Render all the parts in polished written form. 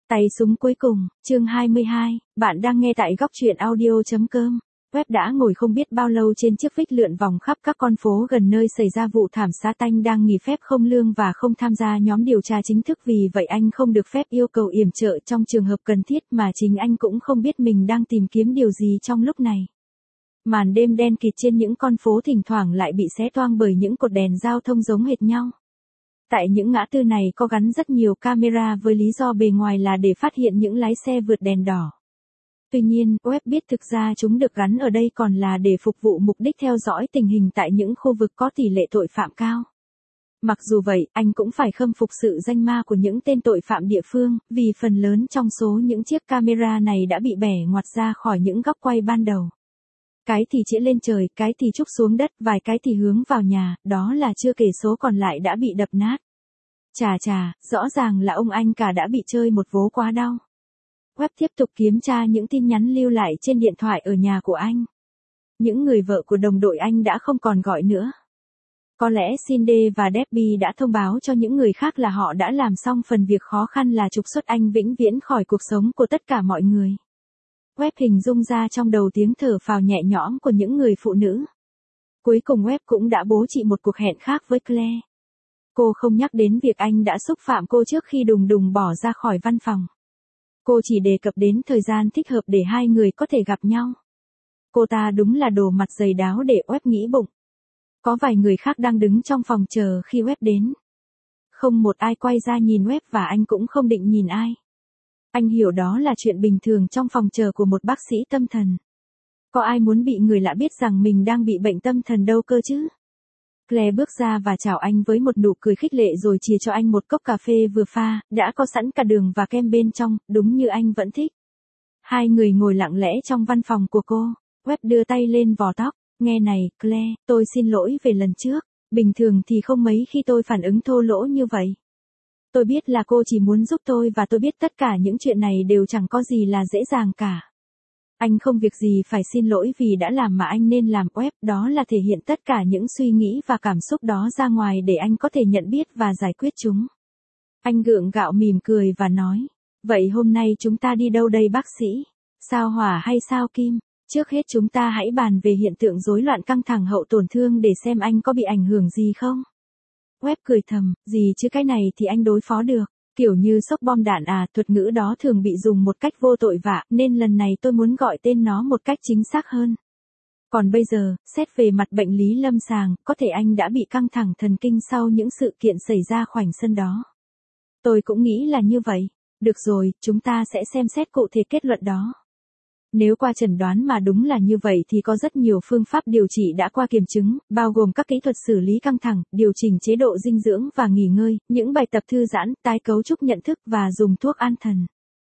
Tay súng cuối cùng, chương 22, bạn đang nghe tại góc truyện audio.com. Web đã ngồi không biết bao lâu trên chiếc Vic lượn vòng khắp các con phố gần nơi xảy ra vụ thảm sát. Anh đang nghỉ phép không lương và không tham gia nhóm điều tra chính thức, vì vậy anh không được phép yêu cầu yểm trợ trong trường hợp cần thiết, mà chính anh cũng không biết mình đang tìm kiếm điều gì trong lúc này. Màn đêm đen kịt trên những con phố thỉnh thoảng lại bị xé toang bởi những cột đèn giao thông giống hệt nhau. Tại những ngã tư này có gắn rất nhiều camera với lý do bề ngoài là để phát hiện những lái xe vượt đèn đỏ. Tuy nhiên, Web biết thực ra chúng được gắn ở đây còn là để phục vụ mục đích theo dõi tình hình tại những khu vực có tỷ lệ tội phạm cao. Mặc dù vậy, anh cũng phải khâm phục sự danh ma của những tên tội phạm địa phương, vì phần lớn trong số những chiếc camera này đã bị bẻ ngoặt ra khỏi những góc quay ban đầu. Cái thì chĩa lên trời, cái thì trúc xuống đất, vài cái thì hướng vào nhà, đó là chưa kể số còn lại đã bị đập nát. Chà, rõ ràng là ông anh cả đã bị chơi một vố quá đau. Web tiếp tục kiểm tra những tin nhắn lưu lại trên điện thoại ở nhà của anh. Những người vợ của đồng đội anh đã không còn gọi nữa. Có lẽ Cindy và Debbie đã thông báo cho những người khác là họ đã làm xong phần việc khó khăn là trục xuất anh vĩnh viễn khỏi cuộc sống của tất cả mọi người. Web hình dung ra trong đầu tiếng thở phào nhẹ nhõm của những người phụ nữ. Cuối cùng Web cũng đã bố trí một cuộc hẹn khác với Claire. Cô không nhắc đến việc anh đã xúc phạm cô trước khi đùng đùng bỏ ra khỏi văn phòng. Cô chỉ đề cập đến thời gian thích hợp để hai người có thể gặp nhau. Cô ta đúng là đồ mặt dày đáo để Web nghĩ bụng. Có vài người khác đang đứng trong phòng chờ khi Web đến. Không một ai quay ra nhìn Web và anh cũng không định nhìn ai. Anh hiểu đó là chuyện bình thường trong phòng chờ của một bác sĩ tâm thần. Có ai muốn bị người lạ biết rằng mình đang bị bệnh tâm thần đâu cơ chứ? Claire bước ra và chào anh với một nụ cười khích lệ rồi chìa cho anh một cốc cà phê vừa pha, đã có sẵn cả đường và kem bên trong, đúng như anh vẫn thích. Hai người ngồi lặng lẽ trong văn phòng của cô. Web đưa tay lên vò tóc. Nghe này, Claire, tôi xin lỗi về lần trước. Bình thường thì không mấy khi tôi phản ứng thô lỗ như vậy. Tôi biết là cô chỉ muốn giúp tôi và tôi biết tất cả những chuyện này đều chẳng có gì là dễ dàng cả. Anh không việc gì phải xin lỗi vì đã làm mà anh nên làm. Web, đó là thể hiện tất cả những suy nghĩ và cảm xúc đó ra ngoài để anh có thể nhận biết và giải quyết chúng. Anh gượng gạo mỉm cười và nói, vậy hôm nay chúng ta đi đâu đây bác sĩ? Sao hỏa hay sao kim? Trước hết chúng ta hãy bàn về hiện tượng rối loạn căng thẳng hậu tổn thương để xem anh có bị ảnh hưởng gì không? Web cười thầm, gì chứ cái này thì anh đối phó được. Kiểu như sốc bom đạn à, thuật ngữ đó thường bị dùng một cách vô tội vạ, nên lần này tôi muốn gọi tên nó một cách chính xác hơn. Còn bây giờ, xét về mặt bệnh lý lâm sàng, có thể anh đã bị căng thẳng thần kinh sau những sự kiện xảy ra khoảnh sân đó. Tôi cũng nghĩ là như vậy. Được rồi, chúng ta sẽ xem xét cụ thể kết luận đó. Nếu qua chẩn đoán mà đúng là như vậy thì có rất nhiều phương pháp điều trị đã qua kiểm chứng, bao gồm các kỹ thuật xử lý căng thẳng, điều chỉnh chế độ dinh dưỡng và nghỉ ngơi, những bài tập thư giãn, tái cấu trúc nhận thức và dùng thuốc an thần.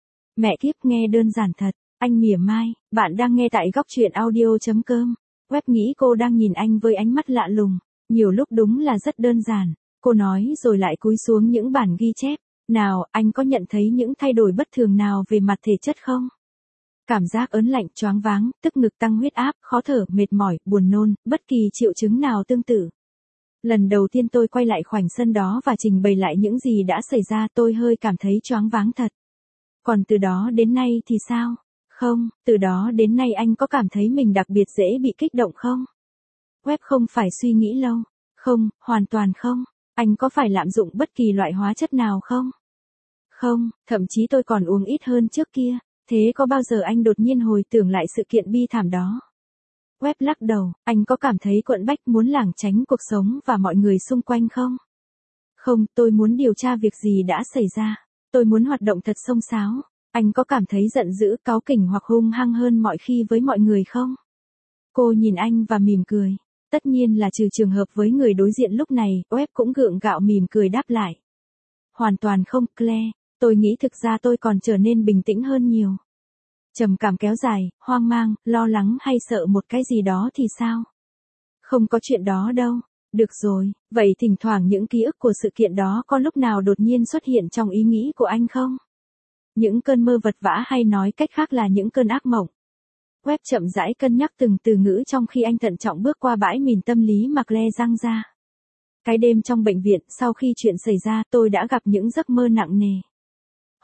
Mẹ kiếp, nghe đơn giản thật. Anh mỉa mai, bạn đang nghe tại góc truyện audio.com. Web nghĩ cô đang nhìn anh với ánh mắt lạ lùng. Nhiều lúc đúng là rất đơn giản. Cô nói rồi lại cúi xuống những bản ghi chép. Nào, anh có nhận thấy những thay đổi bất thường nào về mặt thể chất không? Cảm giác ớn lạnh, choáng váng, tức ngực, tăng huyết áp, khó thở, mệt mỏi, buồn nôn, bất kỳ triệu chứng nào tương tự. Lần đầu tiên tôi quay lại khoảnh sân đó và trình bày lại những gì đã xảy ra, tôi hơi cảm thấy choáng váng thật. Còn từ đó đến nay thì sao? Không, từ đó đến nay anh có cảm thấy mình đặc biệt dễ bị kích động không? Web không phải suy nghĩ lâu. Không, hoàn toàn không. Anh có phải lạm dụng bất kỳ loại hóa chất nào không? Không, thậm chí tôi còn uống ít hơn trước kia. Thế có bao giờ anh đột nhiên hồi tưởng lại sự kiện bi thảm đó? Web lắc đầu, anh có cảm thấy quẫn bách muốn lảng tránh cuộc sống và mọi người xung quanh không? Không, tôi muốn điều tra việc gì đã xảy ra. Tôi muốn hoạt động thật xông xáo. Anh có cảm thấy giận dữ, cáu kỉnh hoặc hung hăng hơn mọi khi với mọi người không? Cô nhìn anh và mỉm cười. Tất nhiên là trừ trường hợp với người đối diện lúc này, Web cũng gượng gạo mỉm cười đáp lại. Hoàn toàn không, Claire. Tôi nghĩ thực ra tôi còn trở nên bình tĩnh hơn nhiều. Trầm cảm kéo dài, hoang mang, lo lắng hay sợ một cái gì đó thì sao? Không có chuyện đó đâu. Được rồi, vậy thỉnh thoảng những ký ức của sự kiện đó có lúc nào đột nhiên xuất hiện trong ý nghĩ của anh không? Những cơn mơ vật vã hay nói cách khác là những cơn ác mộng. Web chậm rãi cân nhắc từng từ ngữ trong khi anh thận trọng bước qua bãi mìn tâm lý mà Claire giăng ra. Cái đêm trong bệnh viện, sau khi chuyện xảy ra, tôi đã gặp những giấc mơ nặng nề.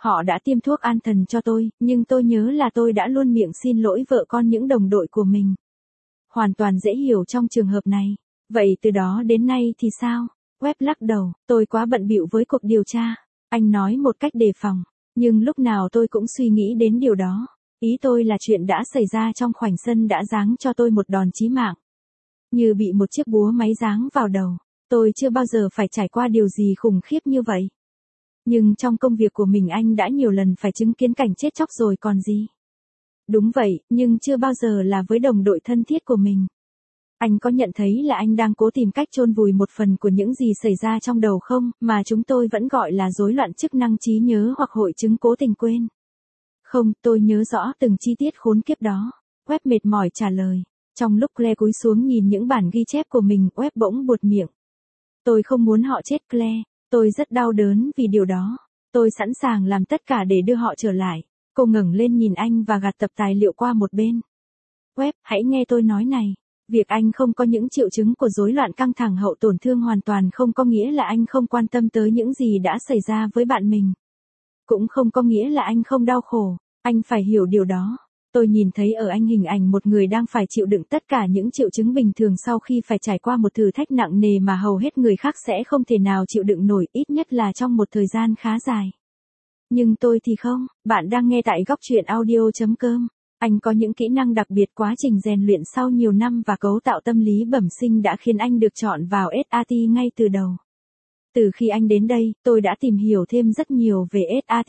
Họ đã tiêm thuốc an thần cho tôi, nhưng tôi nhớ là tôi đã luôn miệng xin lỗi vợ con những đồng đội của mình. Hoàn toàn dễ hiểu trong trường hợp này. Vậy từ đó đến nay thì sao? Webb lắc đầu, tôi quá bận bịu với cuộc điều tra. Anh nói một cách đề phòng. Nhưng lúc nào tôi cũng suy nghĩ đến điều đó. Ý tôi là chuyện đã xảy ra trong khoảnh sân đã giáng cho tôi một đòn chí mạng. Như bị một chiếc búa máy giáng vào đầu. Tôi chưa bao giờ phải trải qua điều gì khủng khiếp như vậy. Nhưng trong công việc của mình anh đã nhiều lần phải chứng kiến cảnh chết chóc rồi còn gì. Đúng vậy, nhưng chưa bao giờ là với đồng đội thân thiết của mình. Anh có nhận thấy là anh đang cố tìm cách chôn vùi một phần của những gì xảy ra trong đầu không, mà chúng tôi vẫn gọi là rối loạn chức năng trí nhớ hoặc hội chứng cố tình quên? Không, tôi nhớ rõ từng chi tiết khốn kiếp đó. Webb mệt mỏi trả lời. Trong lúc Claire cúi xuống nhìn những bản ghi chép của mình, Webb bỗng buột miệng. Tôi không muốn họ chết Claire. Tôi rất đau đớn vì điều đó. Tôi sẵn sàng làm tất cả để đưa họ trở lại. Cô ngẩng lên nhìn anh và gạt tập tài liệu qua một bên. Webb, hãy nghe tôi nói này. Việc anh không có những triệu chứng của rối loạn căng thẳng hậu tổn thương hoàn toàn không có nghĩa là anh không quan tâm tới những gì đã xảy ra với bạn mình. Cũng không có nghĩa là anh không đau khổ. Anh phải hiểu điều đó. Tôi nhìn thấy ở anh hình ảnh một người đang phải chịu đựng tất cả những triệu chứng bình thường sau khi phải trải qua một thử thách nặng nề mà hầu hết người khác sẽ không thể nào chịu đựng nổi, ít nhất là trong một thời gian khá dài. Nhưng tôi thì không. Bạn đang nghe tại góc truyện audio.com. Anh có những kỹ năng đặc biệt, quá trình rèn luyện sau nhiều năm và cấu tạo tâm lý bẩm sinh đã khiến anh được chọn vào SAT ngay từ đầu. Từ khi anh đến đây, tôi đã tìm hiểu thêm rất nhiều về SAT.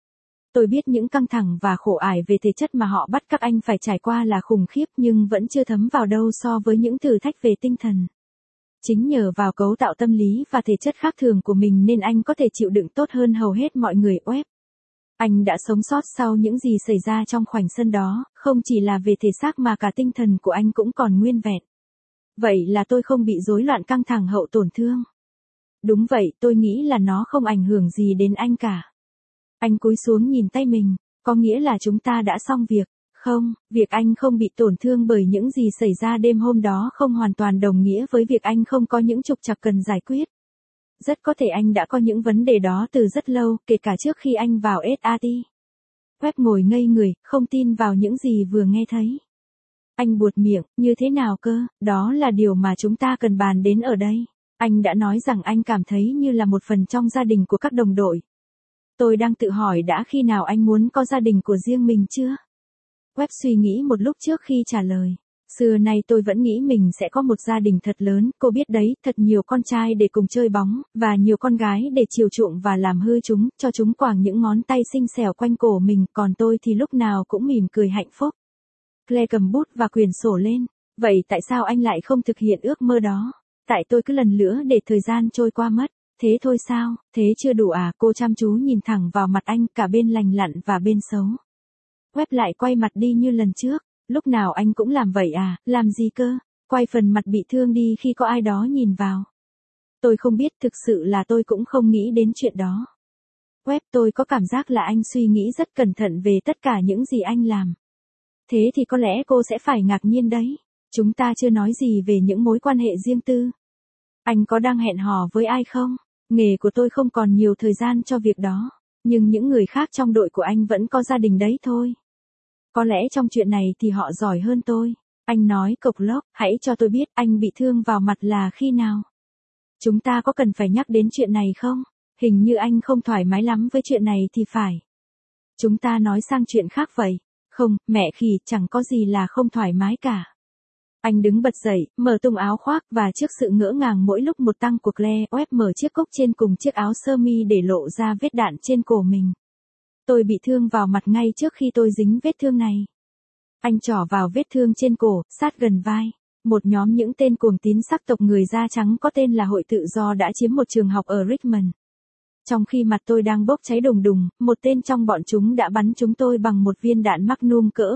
Tôi biết những căng thẳng và khổ ải về thể chất mà họ bắt các anh phải trải qua là khủng khiếp nhưng vẫn chưa thấm vào đâu so với những thử thách về tinh thần. Chính nhờ vào cấu tạo tâm lý và thể chất khác thường của mình nên anh có thể chịu đựng tốt hơn hầu hết mọi người. Webb. Anh đã sống sót sau những gì xảy ra trong khoảnh sân đó, không chỉ là về thể xác mà cả tinh thần của anh cũng còn nguyên vẹn. Vậy là tôi không bị rối loạn căng thẳng hậu tổn thương. Đúng vậy, tôi nghĩ là nó không ảnh hưởng gì đến anh cả. Anh cúi xuống nhìn tay mình, có nghĩa là chúng ta đã xong việc. Không, việc anh không bị tổn thương bởi những gì xảy ra đêm hôm đó không hoàn toàn đồng nghĩa với việc anh không có những trục trặc cần giải quyết. Rất có thể anh đã có những vấn đề đó từ rất lâu, kể cả trước khi anh vào SAT. Webb ngồi ngây người, không tin vào những gì vừa nghe thấy. Anh buột miệng, như thế nào cơ, đó là điều mà chúng ta cần bàn đến ở đây. Anh đã nói rằng anh cảm thấy như là một phần trong gia đình của các đồng đội. Tôi đang tự hỏi đã khi nào anh muốn có gia đình của riêng mình chưa? Webb suy nghĩ một lúc trước khi trả lời. Xưa nay tôi vẫn nghĩ mình sẽ có một gia đình thật lớn, cô biết đấy, thật nhiều con trai để cùng chơi bóng, và nhiều con gái để chiều chuộng và làm hư chúng, cho chúng quàng những ngón tay xinh xẻo quanh cổ mình, còn tôi thì lúc nào cũng mỉm cười hạnh phúc. Claire cầm bút và quyển sổ lên. Vậy tại sao anh lại không thực hiện ước mơ đó? Tại tôi cứ lần lữa để thời gian trôi qua mất. Thế thôi sao, thế chưa đủ à? Cô chăm chú nhìn thẳng vào mặt anh, cả bên lành lặn và bên xấu. Webb lại quay mặt đi như lần trước. Lúc nào anh cũng làm vậy à, làm gì cơ? Quay phần mặt bị thương đi khi có ai đó nhìn vào. Tôi không biết, thực sự là tôi cũng không nghĩ đến chuyện đó. Webb, tôi có cảm giác là anh suy nghĩ rất cẩn thận về tất cả những gì anh làm. Thế thì có lẽ cô sẽ phải ngạc nhiên đấy. Chúng ta chưa nói gì về những mối quan hệ riêng tư. Anh có đang hẹn hò với ai không? Nghề của tôi không còn nhiều thời gian cho việc đó. Nhưng những người khác trong đội của anh vẫn có gia đình đấy thôi. Có lẽ trong chuyện này thì họ giỏi hơn tôi. Anh nói cộc lốc, hãy cho tôi biết anh bị thương vào mặt là khi nào. Chúng ta có cần phải nhắc đến chuyện này không? Hình như anh không thoải mái lắm với chuyện này thì phải. Chúng ta nói sang chuyện khác vậy. Không, mẹ khỉ, chẳng có gì là không thoải mái cả. Anh đứng bật dậy, mở tung áo khoác và trước sự ngỡ ngàng mỗi lúc một tăng của Claire, Webb mở chiếc cúc trên cùng chiếc áo sơ mi để lộ ra vết đạn trên cổ mình. Tôi bị thương vào mặt ngay trước khi tôi dính vết thương này. Anh trỏ vào vết thương trên cổ, sát gần vai. Một nhóm những tên cuồng tín sắc tộc người da trắng có tên là Hội Tự Do đã chiếm một trường học ở Richmond. Trong khi mặt tôi đang bốc cháy đùng đùng, một tên trong bọn chúng đã bắn chúng tôi bằng một viên đạn Magnum cỡ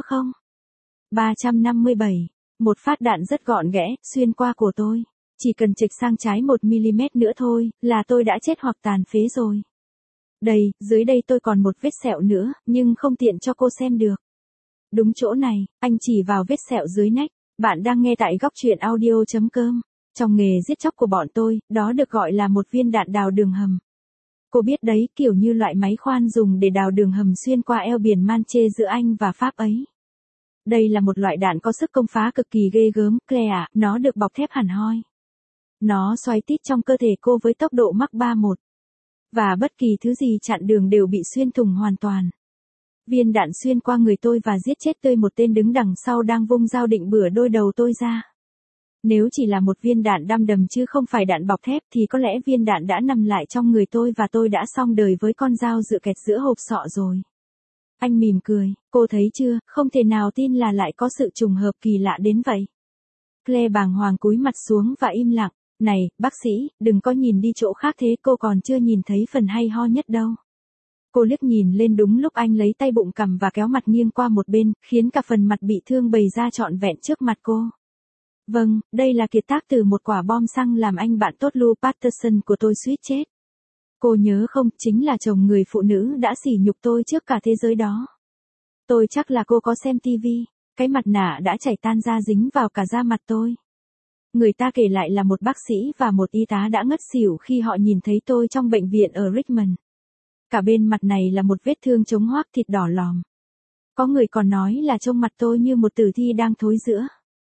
357. Một phát đạn rất gọn ghẽ, xuyên qua cổ tôi. Chỉ cần chệch sang trái 1mm nữa thôi, là tôi đã chết hoặc tàn phế rồi. Đây, dưới đây tôi còn một vết sẹo nữa, nhưng không tiện cho cô xem được. Đúng chỗ này, anh chỉ vào vết sẹo dưới nách. Bạn đang nghe tại góc truyện audio.com. Trong nghề giết chóc của bọn tôi, đó được gọi là một viên đạn đào đường hầm. Cô biết đấy, kiểu như loại máy khoan dùng để đào đường hầm xuyên qua eo biển Manche giữa Anh và Pháp ấy. Đây là một loại đạn có sức công phá cực kỳ ghê gớm, Claire ạ, nó được bọc thép hẳn hoi. Nó xoáy tít trong cơ thể cô với tốc độ Mach 31. Và bất kỳ thứ gì chặn đường đều bị xuyên thủng hoàn toàn. Viên đạn xuyên qua người tôi và giết chết tươi một tên đứng đằng sau đang vung dao định bửa đôi đầu tôi ra. Nếu chỉ là một viên đạn đăm đầm chứ không phải đạn bọc thép thì có lẽ viên đạn đã nằm lại trong người tôi và tôi đã xong đời với con dao dựa kẹt giữa hộp sọ rồi. Anh mỉm cười, cô thấy chưa, không thể nào tin là lại có sự trùng hợp kỳ lạ đến vậy. Claire bàng hoàng cúi mặt xuống và im lặng. Này, bác sĩ, đừng có nhìn đi chỗ khác thế, cô còn chưa nhìn thấy phần hay ho nhất đâu. Cô liếc nhìn lên đúng lúc anh lấy tay bụng cằm và kéo mặt nghiêng qua một bên, khiến cả phần mặt bị thương bày ra trọn vẹn trước mặt cô. Vâng, đây là kiệt tác từ một quả bom xăng làm anh bạn tốt Lou Patterson của tôi suýt chết. Cô nhớ không, chính là chồng người phụ nữ đã sỉ nhục tôi trước cả thế giới đó. Tôi chắc là cô có xem tivi, cái mặt nạ đã chảy tan ra dính vào cả da mặt tôi. Người ta kể lại là một bác sĩ và một y tá đã ngất xỉu khi họ nhìn thấy tôi trong bệnh viện ở Richmond. Cả bên mặt này là một vết thương chống hoác thịt đỏ lòm. Có người còn nói là trông mặt tôi như một tử thi đang thối rữa.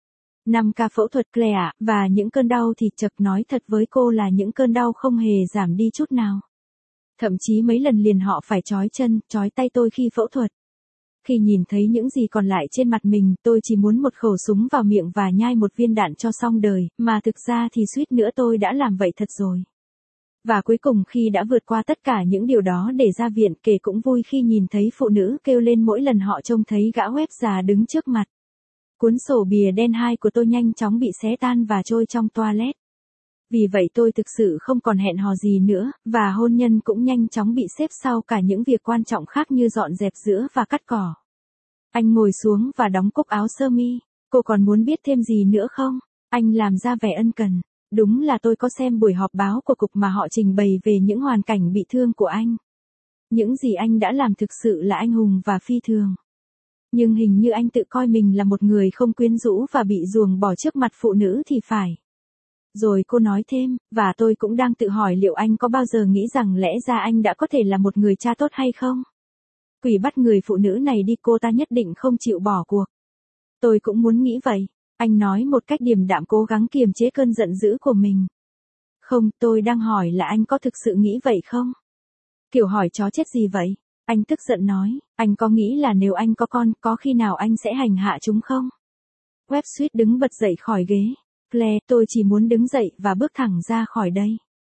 5 ca phẫu thuật Claire, và những cơn đau thì chật nói thật với cô là những cơn đau không hề giảm đi chút nào. Thậm chí mấy lần liền họ phải trói chân, trói tay tôi khi phẫu thuật. Khi nhìn thấy những gì còn lại trên mặt mình, tôi chỉ muốn một khẩu súng vào miệng và nhai một viên đạn cho xong đời, mà thực ra thì suýt nữa tôi đã làm vậy thật rồi. Và cuối cùng khi đã vượt qua tất cả những điều đó để ra viện, kể cũng vui khi nhìn thấy phụ nữ kêu lên mỗi lần họ trông thấy gã web già đứng trước mặt. Cuốn sổ bìa đen 2 của tôi nhanh chóng bị xé tan và trôi trong toilet. Vì vậy tôi thực sự không còn hẹn hò gì nữa, và hôn nhân cũng nhanh chóng bị xếp sau cả những việc quan trọng khác như dọn dẹp giữa và cắt cỏ. Anh ngồi xuống và đóng cúc áo sơ mi. Cô còn muốn biết thêm gì nữa không? Anh làm ra vẻ ân cần. Đúng là tôi có xem buổi họp báo của cục mà họ trình bày về những hoàn cảnh bị thương của anh. Những gì anh đã làm thực sự là anh hùng và phi thường. Nhưng hình như anh tự coi mình là một người không quyến rũ và bị ruồng bỏ trước mặt phụ nữ thì phải. Rồi cô nói thêm, và tôi cũng đang tự hỏi liệu anh có bao giờ nghĩ rằng lẽ ra anh đã có thể là một người cha tốt hay không? Quỷ bắt người phụ nữ này đi, cô ta nhất định không chịu bỏ cuộc. Tôi cũng muốn nghĩ vậy, anh nói một cách điềm đạm cố gắng kiềm chế cơn giận dữ của mình. Không, tôi đang hỏi là anh có thực sự nghĩ vậy không? Kiểu hỏi chó chết gì vậy? Anh tức giận nói, anh có nghĩ là nếu anh có con, có khi nào anh sẽ hành hạ chúng không? Webb suýt đứng bật dậy khỏi ghế. Claire, tôi chỉ muốn đứng dậy và bước thẳng ra khỏi đây.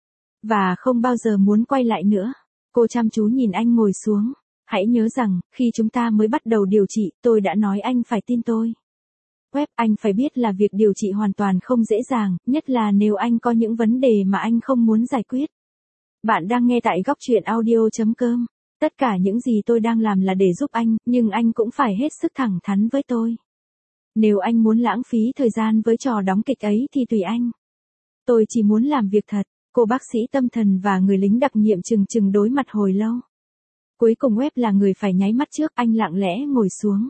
Và không bao giờ muốn quay lại nữa. Cô chăm chú nhìn anh ngồi xuống. Hãy nhớ rằng, khi chúng ta mới bắt đầu điều trị, tôi đã nói anh phải tin tôi. Webb, anh phải biết là việc điều trị hoàn toàn không dễ dàng, nhất là nếu anh có những vấn đề mà anh không muốn giải quyết. Bạn đang nghe tại góc truyện audio.com. Tất cả những gì tôi đang làm là để giúp anh, nhưng anh cũng phải hết sức thẳng thắn với tôi. Nếu anh muốn lãng phí thời gian với trò đóng kịch ấy thì tùy anh. Tôi chỉ muốn làm việc thật. Cô bác sĩ tâm thần và người lính đặc nhiệm chừng đối mặt hồi lâu. Cuối cùng Webb là người phải nháy mắt trước, anh lặng lẽ ngồi xuống.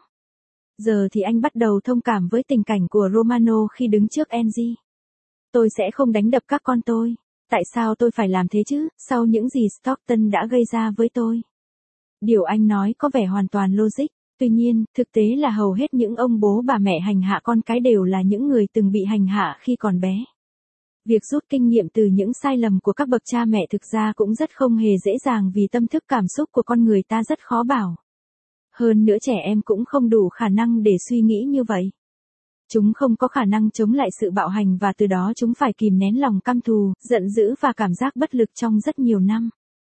Giờ thì anh bắt đầu thông cảm với tình cảnh của Romano khi đứng trước Angie. Tôi sẽ không đánh đập các con tôi. Tại sao tôi phải làm thế chứ, sau những gì Stockton đã gây ra với tôi? Điều anh nói có vẻ hoàn toàn logic. Tuy nhiên, thực tế là hầu hết những ông bố bà mẹ hành hạ con cái đều là những người từng bị hành hạ khi còn bé. Việc rút kinh nghiệm từ những sai lầm của các bậc cha mẹ thực ra cũng rất không hề dễ dàng vì tâm thức cảm xúc của con người ta rất khó bảo. Hơn nữa trẻ em cũng không đủ khả năng để suy nghĩ như vậy. Chúng không có khả năng chống lại sự bạo hành và từ đó chúng phải kìm nén lòng căm thù, giận dữ và cảm giác bất lực trong rất nhiều năm.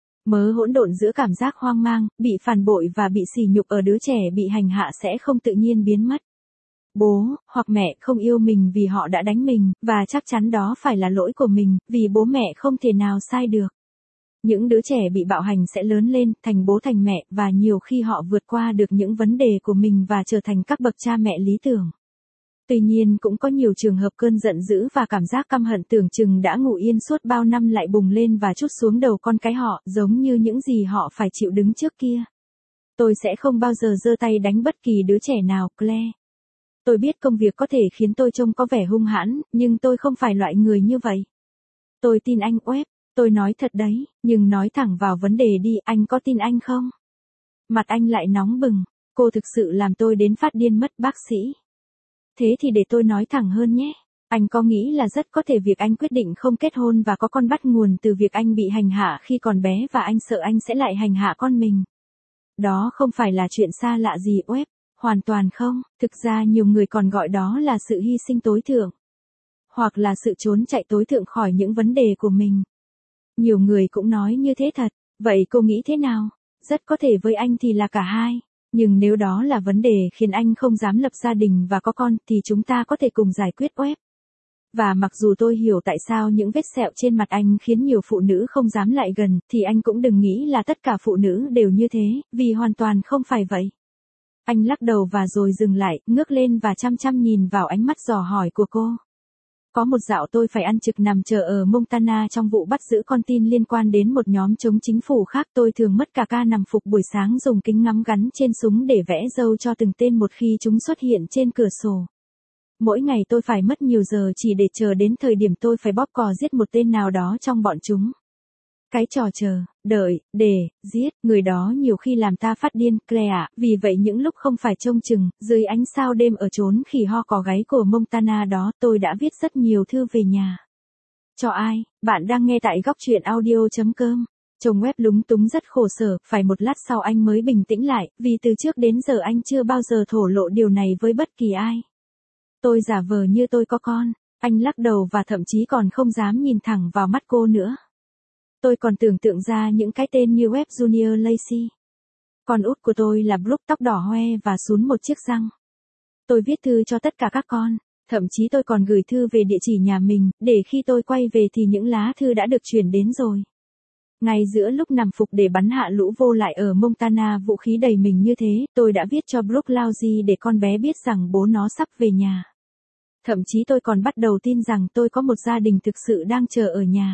Mớ hỗn độn giữa cảm giác hoang mang, bị phản bội và bị sỉ nhục ở đứa trẻ bị hành hạ sẽ không tự nhiên biến mất. Bố, hoặc mẹ không yêu mình vì họ đã đánh mình, và chắc chắn đó phải là lỗi của mình, vì bố mẹ không thể nào sai được. Những đứa trẻ bị bạo hành sẽ lớn lên, thành bố thành mẹ, và nhiều khi họ vượt qua được những vấn đề của mình và trở thành các bậc cha mẹ lý tưởng. Tuy nhiên cũng có nhiều trường hợp cơn giận dữ và cảm giác căm hận tưởng chừng đã ngủ yên suốt bao năm lại bùng lên và trút xuống đầu con cái họ, giống như những gì họ phải chịu đứng trước kia. Tôi sẽ không bao giờ giơ tay đánh bất kỳ đứa trẻ nào, Claire. Tôi biết công việc có thể khiến tôi trông có vẻ hung hãn, nhưng tôi không phải loại người như vậy. Tôi tin anh Webb, Tôi nói thật đấy, nhưng nói thẳng vào vấn đề đi, anh có tin anh không? Mặt anh lại nóng bừng, cô thực sự làm tôi đến phát điên mất bác sĩ. Thế thì để tôi nói thẳng hơn nhé. Anh có nghĩ là rất có thể việc anh quyết định không kết hôn và có con bắt nguồn từ việc anh bị hành hạ khi còn bé và anh sợ anh sẽ lại hành hạ con mình. Đó không phải là chuyện xa lạ gì Webb, hoàn toàn không, thực ra nhiều người còn gọi đó là sự hy sinh tối thượng. Hoặc là sự trốn chạy tối thượng khỏi những vấn đề của mình. Nhiều người cũng nói như thế thật, vậy cô nghĩ thế nào? Rất có thể với anh thì là cả hai. Nhưng nếu đó là vấn đề khiến anh không dám lập gia đình và có con thì chúng ta có thể cùng giải quyết Webb. Và mặc dù tôi hiểu tại sao những vết sẹo trên mặt anh khiến nhiều phụ nữ không dám lại gần, thì anh cũng đừng nghĩ là tất cả phụ nữ đều như thế, vì hoàn toàn không phải vậy. Anh lắc đầu và rồi dừng lại, ngước lên và chăm chăm nhìn vào ánh mắt dò hỏi của cô. Có một dạo tôi phải ăn trực nằm chờ ở Montana trong vụ bắt giữ con tin liên quan đến một nhóm chống chính phủ khác. Tôi thường mất cả ca nằm phục buổi sáng dùng kính ngắm gắn trên súng để vẽ dâu cho từng tên một khi chúng xuất hiện trên cửa sổ. Mỗi ngày tôi phải mất nhiều giờ chỉ để chờ đến thời điểm tôi phải bóp cò giết một tên nào đó trong bọn chúng. Cái trò chờ, đợi, để, giết, người đó nhiều khi làm ta phát điên, Claire ạ. Vì vậy những lúc không phải trông chừng, dưới ánh sao đêm ở chốn khỉ ho cò gáy của Montana đó, tôi đã viết rất nhiều thư về nhà. Cho ai? Bạn đang nghe tại góc truyện audio.com. Chồng Webb lúng túng rất khổ sở, phải một lát sau anh mới bình tĩnh lại, vì từ trước đến giờ anh chưa bao giờ thổ lộ điều này với bất kỳ ai. Tôi giả vờ như tôi có con. Anh lắc đầu và thậm chí còn không dám nhìn thẳng vào mắt cô nữa. Tôi còn tưởng tượng ra những cái tên như Webb Junior Lacey. Con út của tôi là Brooke tóc đỏ hoe và sún một chiếc răng. Tôi viết thư cho tất cả các con, thậm chí tôi còn gửi thư về địa chỉ nhà mình, để khi tôi quay về thì những lá thư đã được chuyển đến rồi. Ngay giữa lúc nằm phục để bắn hạ lũ vô lại ở Montana vũ khí đầy mình như thế, tôi đã viết cho Brooke Lousy để con bé biết rằng bố nó sắp về nhà. Thậm chí tôi còn bắt đầu tin rằng tôi có một gia đình thực sự đang chờ ở nhà.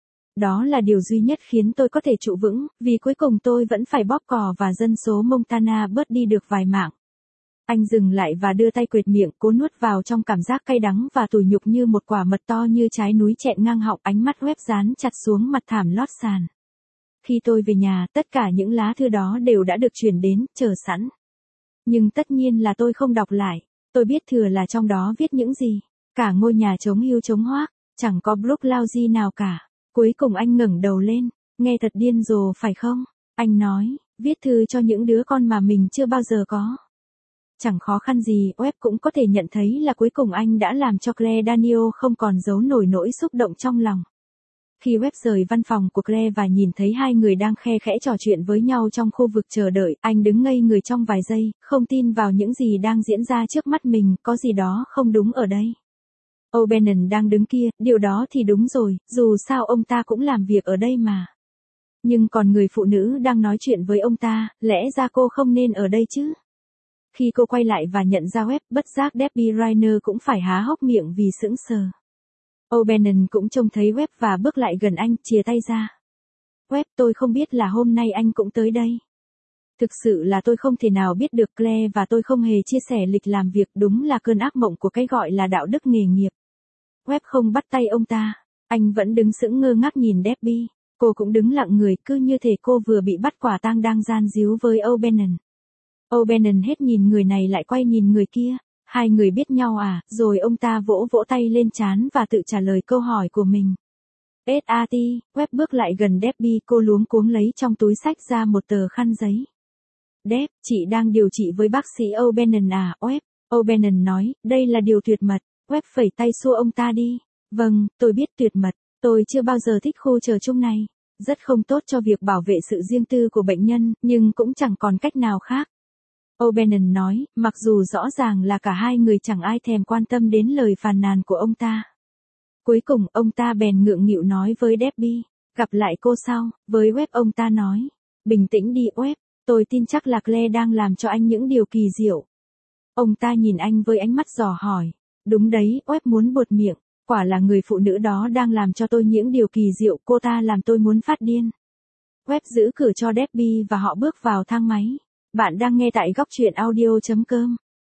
Đó là điều duy nhất khiến tôi có thể trụ vững, vì cuối cùng tôi vẫn phải bóp cò và dân số Montana bớt đi được vài mạng. Anh dừng lại và đưa tay quệt miệng, cố nuốt vào trong cảm giác cay đắng và tủi nhục như một quả mật to như trái núi chẹn ngang họng. Ánh mắt Webb dán chặt xuống mặt thảm lót sàn. Khi tôi về nhà, tất cả những lá thư đó đều đã được chuyển đến, chờ sẵn. Nhưng tất nhiên là tôi không đọc lại. Tôi biết thừa là trong đó viết những gì. Cả ngôi nhà trống hiu trống hoác, chẳng có Brooke Lousy nào cả. Cuối cùng anh ngẩng đầu lên, nghe thật điên rồ phải không? Anh nói, viết thư cho những đứa con mà mình chưa bao giờ có. Chẳng khó khăn gì, Webb cũng có thể nhận thấy là cuối cùng anh đã làm cho Claire Daniel không còn giấu nổi nỗi xúc động trong lòng. Khi Webb rời văn phòng của Claire và nhìn thấy hai người đang khe khẽ trò chuyện với nhau trong khu vực chờ đợi, anh đứng ngây người trong vài giây, không tin vào những gì đang diễn ra trước mắt mình, có gì đó không đúng ở đây. O'Bannon đang đứng kia, điều đó thì đúng rồi, dù sao ông ta cũng làm việc ở đây mà. Nhưng còn người phụ nữ đang nói chuyện với ông ta, lẽ ra cô không nên ở đây chứ? Khi cô quay lại và nhận ra Webb, bất giác Debbie Reiner cũng phải há hốc miệng vì sững sờ. O'Bannon cũng trông thấy Webb và bước lại gần anh, chìa tay ra. Webb, tôi không biết là hôm nay anh cũng tới đây. Thực sự là tôi không thể nào biết được Claire và tôi không hề chia sẻ lịch làm việc, đúng là cơn ác mộng của cái gọi là đạo đức nghề nghiệp. Webb không bắt tay ông ta. Anh vẫn đứng sững ngơ ngác nhìn Debbie. Cô cũng đứng lặng người, cứ như thể cô vừa bị bắt quả tang đang gian díu với O'Bannon. O'Bannon hết nhìn người này lại quay nhìn người kia. Hai người biết nhau à? Rồi ông ta vỗ vỗ tay lên trán và tự trả lời câu hỏi của mình. S.A.T. Webb bước lại gần Debbie, cô luống cuống lấy trong túi xách ra một tờ khăn giấy. Deb, chị đang điều trị với bác sĩ O'Bannon à? Webb. O'Bannon nói, đây là điều tuyệt mật. Webb phẩy tay xua ông ta đi. Vâng, tôi biết tuyệt mật. Tôi chưa bao giờ thích khu chờ chung này. Rất không tốt cho việc bảo vệ sự riêng tư của bệnh nhân, nhưng cũng chẳng còn cách nào khác. O'Bannon nói, mặc dù rõ ràng là cả hai người chẳng ai thèm quan tâm đến lời phàn nàn của ông ta. Cuối cùng, ông ta bèn ngượng nghịu nói với Debbie, gặp lại cô sau. Với Webb ông ta nói, bình tĩnh đi Webb, tôi tin chắc là Claire đang làm cho anh những điều kỳ diệu. Ông ta nhìn anh với ánh mắt dò hỏi. Đúng đấy, Webb muốn buột miệng, quả là người phụ nữ đó đang làm cho tôi những điều kỳ diệu, cô ta làm tôi muốn phát điên. Webb giữ cửa cho Debbie và họ bước vào thang máy. Bạn đang nghe tại góc truyện audio.com.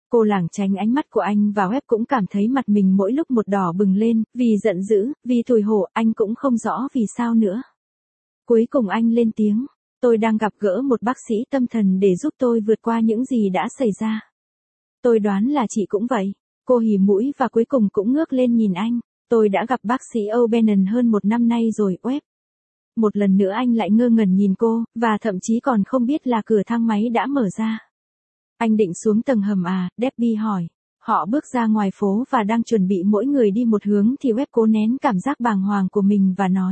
Cô lảng tránh ánh mắt của anh và web cũng cảm thấy mặt mình mỗi lúc một đỏ bừng lên, vì giận dữ, vì tủi hổ, anh cũng không rõ vì sao nữa. Cuối cùng anh lên tiếng, tôi đang gặp gỡ một bác sĩ tâm thần để giúp tôi vượt qua những gì đã xảy ra. Tôi đoán là chị cũng vậy. Cô hỉ mũi và cuối cùng cũng ngước lên nhìn anh. Tôi đã gặp bác sĩ O'Bannon hơn 1 năm nay rồi, web. Một lần nữa anh lại ngơ ngẩn nhìn cô, và thậm chí còn không biết là cửa thang máy đã mở ra. Anh định xuống tầng hầm à, Debbie hỏi. Họ bước ra ngoài phố và đang chuẩn bị mỗi người đi một hướng thì web cố nén cảm giác bàng hoàng của mình và nói.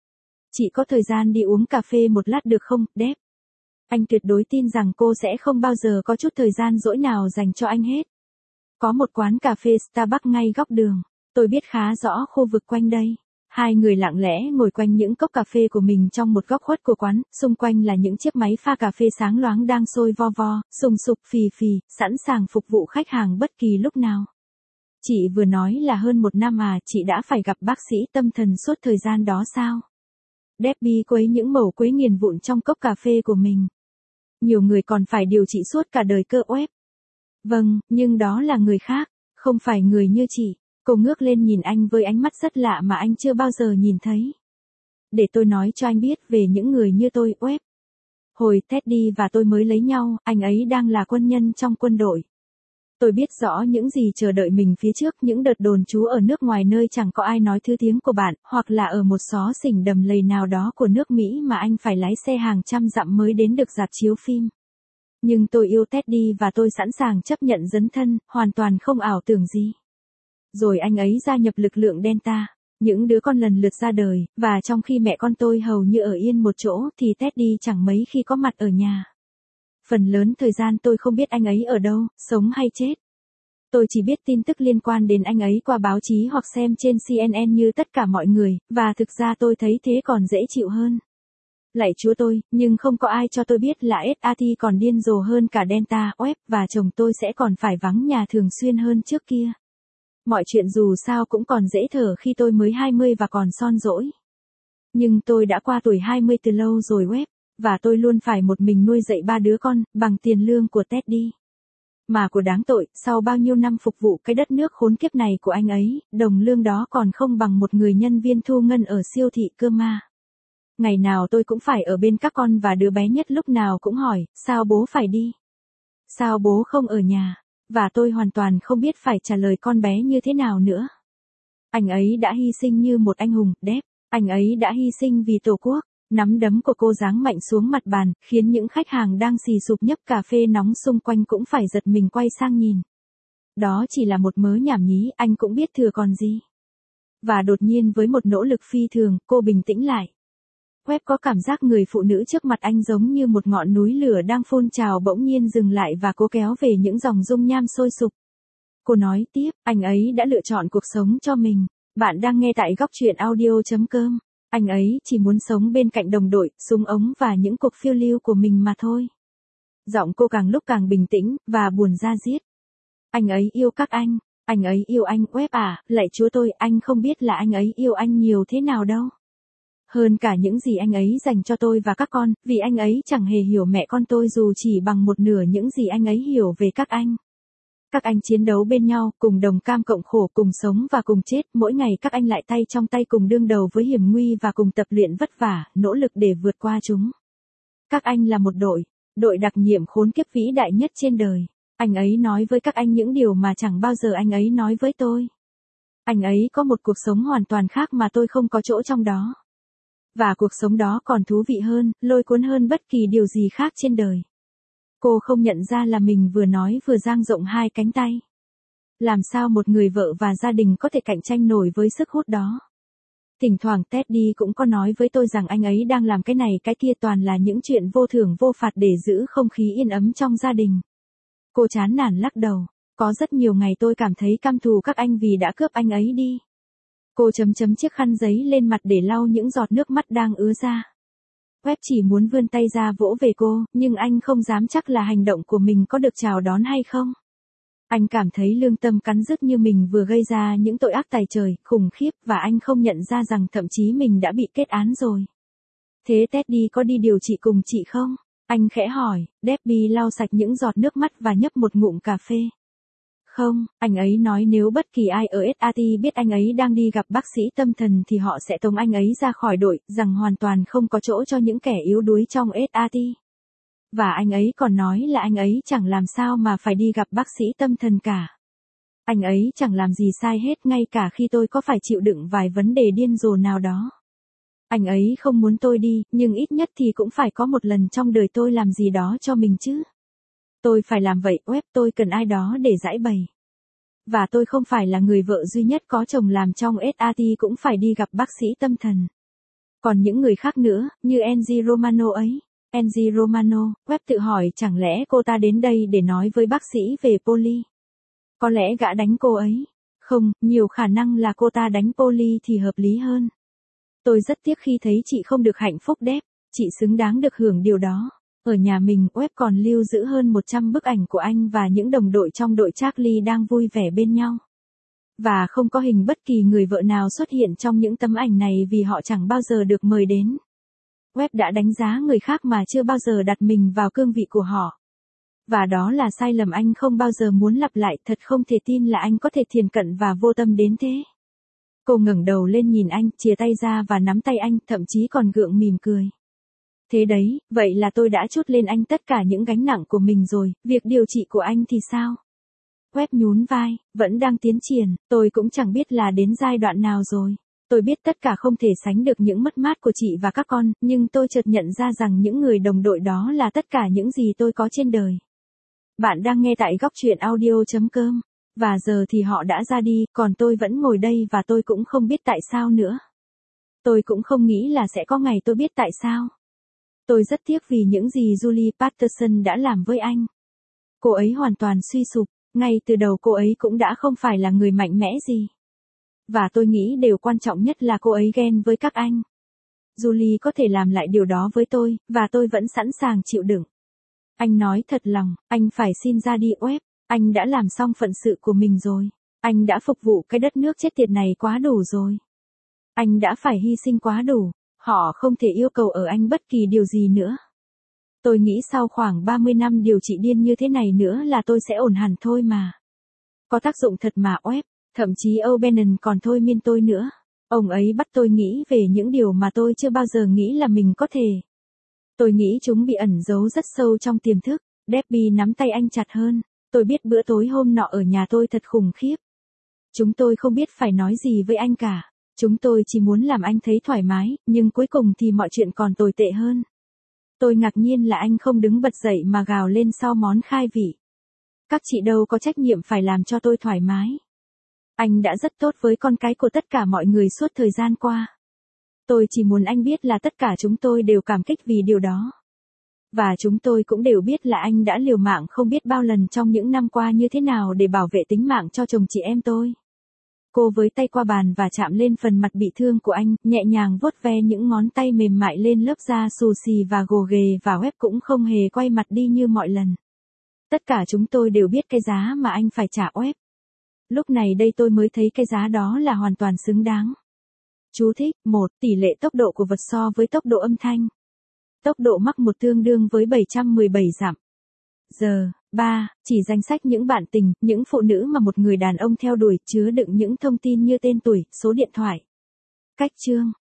Chị có thời gian đi uống cà phê một lát được không, Deb? Anh tuyệt đối tin rằng cô sẽ không bao giờ có chút thời gian rỗi nào dành cho anh hết. Có một quán cà phê Starbucks ngay góc đường. Tôi biết khá rõ khu vực quanh đây. Hai người lặng lẽ ngồi quanh những cốc cà phê của mình trong một góc khuất của quán, xung quanh là những chiếc máy pha cà phê sáng loáng đang sôi vo vo, sùng sục phì phì, sẵn sàng phục vụ khách hàng bất kỳ lúc nào. Chị vừa nói là hơn 1 năm à, chị đã phải gặp bác sĩ tâm thần suốt thời gian đó sao? Debbie quấy những mẩu quấy nghiền vụn trong cốc cà phê của mình. Nhiều người còn phải điều trị suốt cả đời cơ, web. Vâng, nhưng đó là người khác, không phải người như chị. Cô ngước lên nhìn anh với ánh mắt rất lạ mà anh chưa bao giờ nhìn thấy. Để tôi nói cho anh biết về những người như tôi, web. Hồi Teddy và tôi mới lấy nhau, anh ấy đang là quân nhân trong quân đội. Tôi biết rõ những gì chờ đợi mình phía trước, những đợt đồn trú ở nước ngoài nơi chẳng có ai nói thứ tiếng của bạn, hoặc là ở một xó xỉnh đầm lầy nào đó của nước Mỹ mà anh phải lái xe hàng trăm dặm mới đến được rạp chiếu phim. Nhưng tôi yêu Teddy và tôi sẵn sàng chấp nhận dấn thân, hoàn toàn không ảo tưởng gì. Rồi anh ấy gia nhập lực lượng Delta. Những đứa con lần lượt ra đời, và trong khi mẹ con tôi hầu như ở yên một chỗ thì Teddy chẳng mấy khi có mặt ở nhà. Phần lớn thời gian tôi không biết anh ấy ở đâu, sống hay chết. Tôi chỉ biết tin tức liên quan đến anh ấy qua báo chí hoặc xem trên CNN như tất cả mọi người, và thực ra tôi thấy thế còn dễ chịu hơn. Lạy Chúa tôi, nhưng không có ai cho tôi biết là SAT còn điên rồ hơn cả Delta, web, và chồng tôi sẽ còn phải vắng nhà thường xuyên hơn trước kia. Mọi chuyện dù sao cũng còn dễ thở khi tôi mới 20 và còn son dỗi. Nhưng tôi đã qua tuổi 20 từ lâu rồi, web, và tôi luôn phải một mình nuôi dạy 3 đứa con, bằng tiền lương của Teddy. Mà của đáng tội, sau bao nhiêu năm phục vụ cái đất nước khốn kiếp này của anh ấy, đồng lương đó còn không bằng một người nhân viên thu ngân ở siêu thị cơ mà. Ngày nào tôi cũng phải ở bên các con và đứa bé nhất lúc nào cũng hỏi, sao bố phải đi? Sao bố không ở nhà? Và tôi hoàn toàn không biết phải trả lời con bé như thế nào nữa. Anh ấy đã hy sinh như một anh hùng, Deb. Anh ấy đã hy sinh vì Tổ quốc. Nắm đấm của cô giáng mạnh xuống mặt bàn, khiến những khách hàng đang xì xụp nhấp cà phê nóng xung quanh cũng phải giật mình quay sang nhìn. Đó chỉ là một mớ nhảm nhí, anh cũng biết thừa còn gì. Và đột nhiên với một nỗ lực phi thường, cô bình tĩnh lại. Web có cảm giác người phụ nữ trước mặt anh giống như một ngọn núi lửa đang phun trào bỗng nhiên dừng lại và cố kéo về những dòng dung nham sôi sục. Cô nói tiếp, anh ấy đã lựa chọn cuộc sống cho mình. Bạn đang nghe tại góc truyện audio.com. Anh ấy chỉ muốn sống bên cạnh đồng đội, súng ống và những cuộc phiêu lưu của mình mà thôi. Giọng cô càng lúc càng bình tĩnh, và buồn da diết. Anh ấy yêu các anh ấy yêu anh, web à, lạy Chúa tôi, anh không biết là anh ấy yêu anh nhiều thế nào đâu. Hơn cả những gì anh ấy dành cho tôi và các con, vì anh ấy chẳng hề hiểu mẹ con tôi dù chỉ bằng một nửa những gì anh ấy hiểu về các anh. Các anh chiến đấu bên nhau, cùng đồng cam cộng khổ, cùng sống và cùng chết, mỗi ngày các anh lại tay trong tay cùng đương đầu với hiểm nguy và cùng tập luyện vất vả, nỗ lực để vượt qua chúng. Các anh là một đội đặc nhiệm khốn kiếp vĩ đại nhất trên đời. Anh ấy nói với các anh những điều mà chẳng bao giờ anh ấy nói với tôi. Anh ấy có một cuộc sống hoàn toàn khác mà tôi không có chỗ trong đó. Và cuộc sống đó còn thú vị hơn, lôi cuốn hơn bất kỳ điều gì khác trên đời. Cô không nhận ra là mình vừa nói vừa dang rộng hai cánh tay. Làm sao một người vợ và gia đình có thể cạnh tranh nổi với sức hút đó? Thỉnh thoảng Teddy cũng có nói với tôi rằng anh ấy đang làm cái này cái kia, toàn là những chuyện vô thưởng vô phạt để giữ không khí yên ấm trong gia đình. Cô chán nản lắc đầu. Có rất nhiều ngày tôi cảm thấy căm thù các anh vì đã cướp anh ấy đi. Cô chấm chiếc khăn giấy lên mặt để lau những giọt nước mắt đang ứa ra. Web chỉ muốn vươn tay ra vỗ về cô, nhưng anh không dám chắc là hành động của mình có được chào đón hay không. Anh cảm thấy lương tâm cắn rứt như mình vừa gây ra những tội ác tày trời, khủng khiếp, và anh không nhận ra rằng thậm chí mình đã bị kết án rồi. Thế Teddy có đi điều trị cùng chị không? Anh khẽ hỏi. Debbie lau sạch những giọt nước mắt và nhấp một ngụm cà phê. Không, anh ấy nói nếu bất kỳ ai ở SAT biết anh ấy đang đi gặp bác sĩ tâm thần thì họ sẽ tống anh ấy ra khỏi đội, rằng hoàn toàn không có chỗ cho những kẻ yếu đuối trong SAT. Và anh ấy còn nói là anh ấy chẳng làm sao mà phải đi gặp bác sĩ tâm thần cả. Anh ấy chẳng làm gì sai hết ngay cả khi tôi có phải chịu đựng vài vấn đề điên rồ nào đó. Anh ấy không muốn tôi đi, nhưng ít nhất thì cũng phải có một lần trong đời tôi làm gì đó cho mình chứ. Tôi phải làm vậy, tôi cần ai đó để giải bày. Và tôi không phải là người vợ duy nhất có chồng làm trong SAT cũng phải đi gặp bác sĩ tâm thần. Còn những người khác nữa, như Angie Romano ấy. Angie Romano, tự hỏi chẳng lẽ cô ta đến đây để nói với bác sĩ về Polly. Có lẽ gã đánh cô ấy. Không, nhiều khả năng là cô ta đánh Polly thì hợp lý hơn. Tôi rất tiếc khi thấy chị không được hạnh phúc đẹp, chị xứng đáng được hưởng điều đó. Ở nhà mình, còn lưu giữ hơn 100 bức ảnh của anh và những đồng đội trong đội Charlie đang vui vẻ bên nhau. Và không có hình bất kỳ người vợ nào xuất hiện trong những tấm ảnh này vì họ chẳng bao giờ được mời đến. Đã đánh giá người khác mà chưa bao giờ đặt mình vào cương vị của họ. Và đó là sai lầm anh không bao giờ muốn lặp lại, thật không thể tin là anh có thể thiền cận và vô tâm đến thế. Cô ngẩng đầu lên nhìn anh, chìa tay ra và nắm tay anh, thậm chí còn gượng mỉm cười. Thế đấy, vậy là tôi đã trút lên anh tất cả những gánh nặng của mình rồi, việc điều trị của anh thì sao? Nhún vai, vẫn đang tiến triển, tôi cũng chẳng biết là đến giai đoạn nào rồi. Tôi biết tất cả không thể sánh được những mất mát của chị và các con, nhưng tôi chợt nhận ra rằng những người đồng đội đó là tất cả những gì tôi có trên đời. Bạn đang nghe tại góc truyện audio.com. Và giờ thì họ đã ra đi, còn tôi vẫn ngồi đây và tôi cũng không biết tại sao nữa. Tôi cũng không nghĩ là sẽ có ngày tôi biết tại sao. Tôi rất tiếc vì những gì Julie Patterson đã làm với anh. Cô ấy hoàn toàn suy sụp, ngay từ đầu cô ấy cũng đã không phải là người mạnh mẽ gì. Và tôi nghĩ điều quan trọng nhất là cô ấy ghen với các anh. Julie có thể làm lại điều đó với tôi, và tôi vẫn sẵn sàng chịu đựng. Anh nói thật lòng, anh phải xin ra đi anh đã làm xong phận sự của mình rồi. Anh đã phục vụ cái đất nước chết tiệt này quá đủ rồi. Anh đã phải hy sinh quá đủ, họ không thể yêu cầu ở anh bất kỳ điều gì nữa. Tôi nghĩ sau khoảng 30 năm điều trị điên như thế này nữa là tôi sẽ ổn hẳn thôi mà. Có tác dụng thật mà thậm chí O'Bannon còn thôi miên tôi nữa. Ông ấy bắt tôi nghĩ về những điều mà tôi chưa bao giờ nghĩ là mình có thể. Tôi nghĩ chúng bị ẩn giấu rất sâu trong tiềm thức. Debbie nắm tay anh chặt hơn. Tôi biết bữa tối hôm nọ ở nhà tôi thật khủng khiếp. Chúng tôi không biết phải nói gì với anh cả. Chúng tôi chỉ muốn làm anh thấy thoải mái, nhưng cuối cùng thì mọi chuyện còn tồi tệ hơn. Tôi ngạc nhiên là anh không đứng bật dậy mà gào lên sau món khai vị. Các chị đâu có trách nhiệm phải làm cho tôi thoải mái. Anh đã rất tốt với con cái của tất cả mọi người suốt thời gian qua. Tôi chỉ muốn anh biết là tất cả chúng tôi đều cảm kích vì điều đó. Và chúng tôi cũng đều biết là anh đã liều mạng không biết bao lần trong những năm qua như thế nào để bảo vệ tính mạng cho chồng chị em tôi. Cô với tay qua bàn và chạm lên phần mặt bị thương của anh, nhẹ nhàng vuốt ve những ngón tay mềm mại lên lớp da xù xì và gồ ghề và cũng không hề quay mặt đi như mọi lần. Tất cả chúng tôi đều biết cái giá mà anh phải trả Lúc này đây tôi mới thấy cái giá đó là hoàn toàn xứng đáng. Chú thích, 1. Tỷ lệ tốc độ của vật so với tốc độ âm thanh. Tốc độ mach 1 tương đương với 717 dặm. Giờ. 3. Chỉ danh sách những bạn tình, những phụ nữ mà một người đàn ông theo đuổi, chứa đựng những thông tin như tên tuổi, số điện thoại. Cách chương.